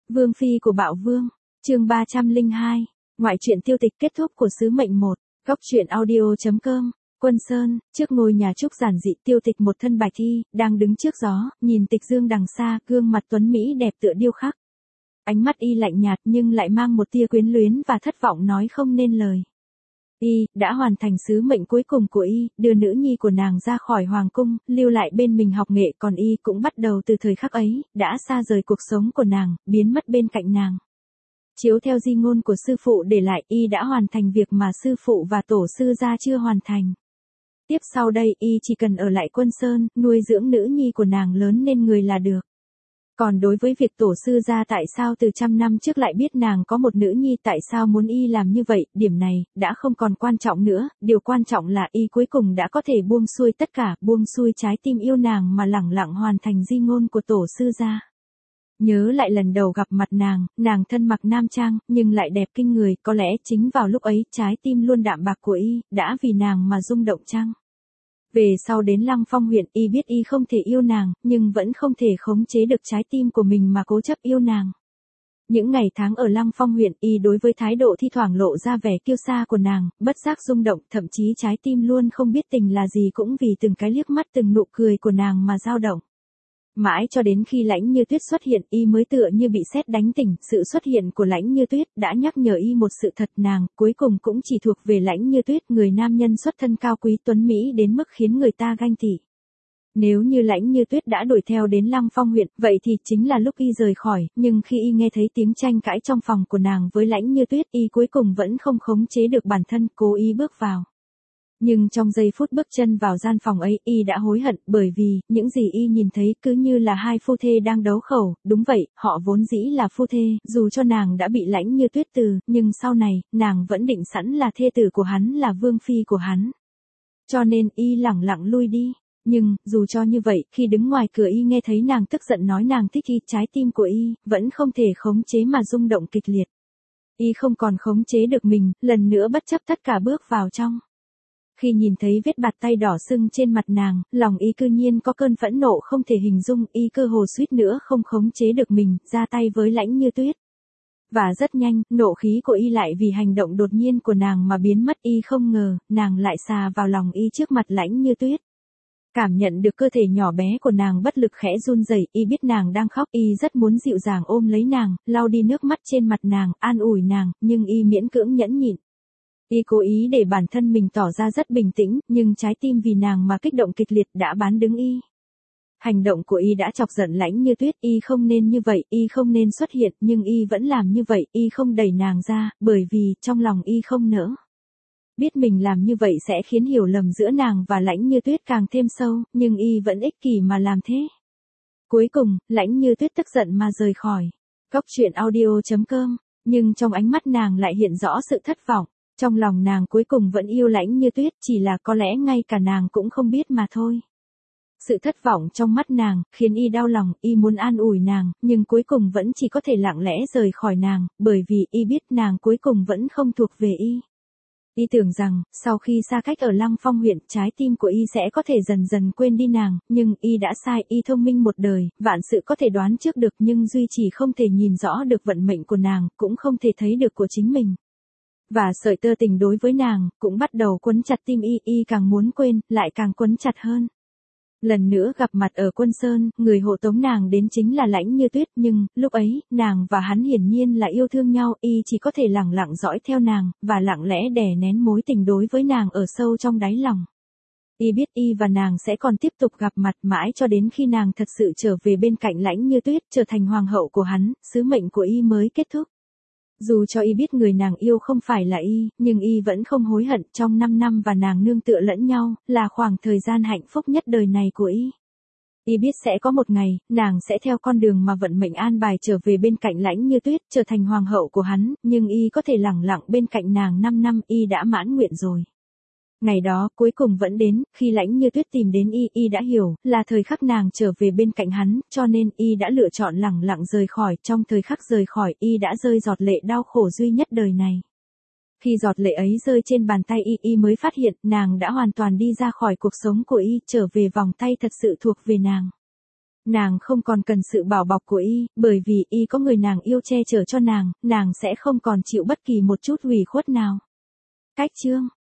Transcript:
Vương phi của Bạo Vương, chương 302, ngoại truyện tiêu tịch kết thúc của sứ mệnh 1, góc truyện audio.com, Quân Sơn, trước ngôi nhà trúc giản dị tiêu tịch một thân bạch y, đang đứng trước gió, nhìn tịch dương đằng xa, gương mặt tuấn Mỹ đẹp tựa điêu khắc. Ánh mắt y lạnh nhạt nhưng lại mang một tia quyến luyến và thất vọng nói không nên lời. Y đã hoàn thành sứ mệnh cuối cùng của y, đưa nữ nhi của nàng ra khỏi hoàng cung, lưu lại bên mình học nghệ, còn y cũng bắt đầu từ thời khắc ấy, đã xa rời cuộc sống của nàng, biến mất bên cạnh nàng. Chiếu theo di ngôn của sư phụ để lại, y đã hoàn thành việc mà sư phụ và tổ sư gia chưa hoàn thành. Tiếp sau đây y chỉ cần ở lại Quân Sơn, nuôi dưỡng nữ nhi của nàng lớn lên người là được. Còn đối với việc tổ sư gia tại sao từ trăm năm trước lại biết nàng có một nữ nhi, tại sao muốn y làm như vậy, điểm này đã không còn quan trọng nữa, điều quan trọng là y cuối cùng đã có thể buông xuôi tất cả, buông xuôi trái tim yêu nàng mà lẳng lặng hoàn thành di ngôn của tổ sư gia. Nhớ lại lần đầu gặp mặt nàng thân mặc nam trang, nhưng lại đẹp kinh người, có lẽ chính vào lúc ấy, trái tim luôn đạm bạc của y, đã vì nàng mà rung động chăng? Về sau đến Lăng Phong huyện, y biết y không thể yêu nàng, nhưng vẫn không thể khống chế được trái tim của mình mà cố chấp yêu nàng. Những ngày tháng ở Lăng Phong huyện, y đối với thái độ thi thoảng lộ ra vẻ kiêu sa của nàng, bất giác rung động, thậm chí trái tim luôn không biết tình là gì cũng vì từng cái liếc mắt từng nụ cười của nàng mà dao động. Mãi cho đến khi Lãnh Như Tuyết xuất hiện, y mới tựa như bị sét đánh tỉnh, sự xuất hiện của Lãnh Như Tuyết đã nhắc nhở y một sự thật, nàng cuối cùng cũng chỉ thuộc về Lãnh Như Tuyết, người nam nhân xuất thân cao quý tuấn mỹ đến mức khiến người ta ganh tị. Nếu như Lãnh Như Tuyết đã đuổi theo đến Lăng Phong huyện, vậy thì chính là lúc y rời khỏi, nhưng khi y nghe thấy tiếng tranh cãi trong phòng của nàng với Lãnh Như Tuyết, y cuối cùng vẫn không khống chế được bản thân, cố ý bước vào. Nhưng trong giây phút bước chân vào gian phòng ấy, y đã hối hận, bởi vì, những gì y nhìn thấy cứ như là hai phu thê đang đấu khẩu, đúng vậy, họ vốn dĩ là phu thê, dù cho nàng đã bị Lãnh Như Tuyết từ, nhưng sau này, nàng vẫn định sẵn là thê tử của hắn, là vương phi của hắn. Cho nên, y lẳng lặng lui đi. Nhưng, dù cho như vậy, khi đứng ngoài cửa y nghe thấy nàng tức giận nói nàng thích y, trái tim của y, vẫn không thể khống chế mà rung động kịch liệt. Y không còn khống chế được mình, lần nữa bất chấp tất cả bước vào trong. Khi nhìn thấy vết bạt tay đỏ sưng trên mặt nàng, lòng y cư nhiên có cơn phẫn nộ không thể hình dung, y cơ hồ suýt nữa không khống chế được mình, ra tay với Lãnh Như Tuyết. Và rất nhanh, nộ khí của y lại vì hành động đột nhiên của nàng mà biến mất, y không ngờ, nàng lại xà vào lòng y trước mặt Lãnh Như Tuyết. Cảm nhận được cơ thể nhỏ bé của nàng bất lực khẽ run rẩy, y biết nàng đang khóc, y rất muốn dịu dàng ôm lấy nàng, lau đi nước mắt trên mặt nàng, an ủi nàng, nhưng y miễn cưỡng nhẫn nhịn. Y cố ý để bản thân mình tỏ ra rất bình tĩnh, nhưng trái tim vì nàng mà kích động kịch liệt đã bán đứng y. Hành động của y đã chọc giận Lãnh Như Tuyết, y không nên như vậy, y không nên xuất hiện, nhưng y vẫn làm như vậy, y không đẩy nàng ra, bởi vì, trong lòng y không nỡ. Biết mình làm như vậy sẽ khiến hiểu lầm giữa nàng và Lãnh Như Tuyết càng thêm sâu, nhưng y vẫn ích kỷ mà làm thế. Cuối cùng, Lãnh Như Tuyết tức giận mà rời khỏi. Góc truyện audio.com, nhưng trong ánh mắt nàng lại hiện rõ sự thất vọng. Trong lòng nàng cuối cùng vẫn yêu Lãnh Như Tuyết, chỉ là có lẽ ngay cả nàng cũng không biết mà thôi. Sự thất vọng trong mắt nàng, khiến y đau lòng, y muốn an ủi nàng, nhưng cuối cùng vẫn chỉ có thể lặng lẽ rời khỏi nàng, bởi vì y biết nàng cuối cùng vẫn không thuộc về y. Y tưởng rằng, sau khi xa cách ở Lăng Phong huyện, trái tim của y sẽ có thể dần dần quên đi nàng, nhưng y đã sai, y thông minh một đời, vạn sự có thể đoán trước được nhưng duy chỉ không thể nhìn rõ được vận mệnh của nàng, cũng không thể thấy được của chính mình. Và sợi tơ tình đối với nàng, cũng bắt đầu quấn chặt tim y, y càng muốn quên, lại càng quấn chặt hơn. Lần nữa gặp mặt ở Quân Sơn, người hộ tống nàng đến chính là Lãnh Như Tuyết, nhưng, lúc ấy, nàng và hắn hiển nhiên là yêu thương nhau, y chỉ có thể lẳng lặng dõi theo nàng, và lặng lẽ đè nén mối tình đối với nàng ở sâu trong đáy lòng. Y biết y và nàng sẽ còn tiếp tục gặp mặt mãi cho đến khi nàng thật sự trở về bên cạnh Lãnh Như Tuyết, trở thành hoàng hậu của hắn, sứ mệnh của y mới kết thúc. Dù cho y biết người nàng yêu không phải là y, nhưng y vẫn không hối hận, trong 5 năm và nàng nương tựa lẫn nhau, là khoảng thời gian hạnh phúc nhất đời này của y. Y biết sẽ có một ngày, nàng sẽ theo con đường mà vận mệnh an bài trở về bên cạnh Lãnh Như Tuyết, trở thành hoàng hậu của hắn, nhưng y có thể lẳng lặng bên cạnh nàng 5 năm, y đã mãn nguyện rồi. Ngày đó, cuối cùng vẫn đến, khi Lãnh Như Tuyết tìm đến y đã hiểu, là thời khắc nàng trở về bên cạnh hắn, cho nên y đã lựa chọn lẳng lặng rời khỏi, trong thời khắc rời khỏi, y đã rơi giọt lệ đau khổ duy nhất đời này. Khi giọt lệ ấy rơi trên bàn tay y mới phát hiện, nàng đã hoàn toàn đi ra khỏi cuộc sống của y, trở về vòng tay thật sự thuộc về nàng. Nàng không còn cần sự bảo bọc của y, bởi vì y có người nàng yêu che chở cho nàng sẽ không còn chịu bất kỳ một chút ủy khuất nào. Cách chương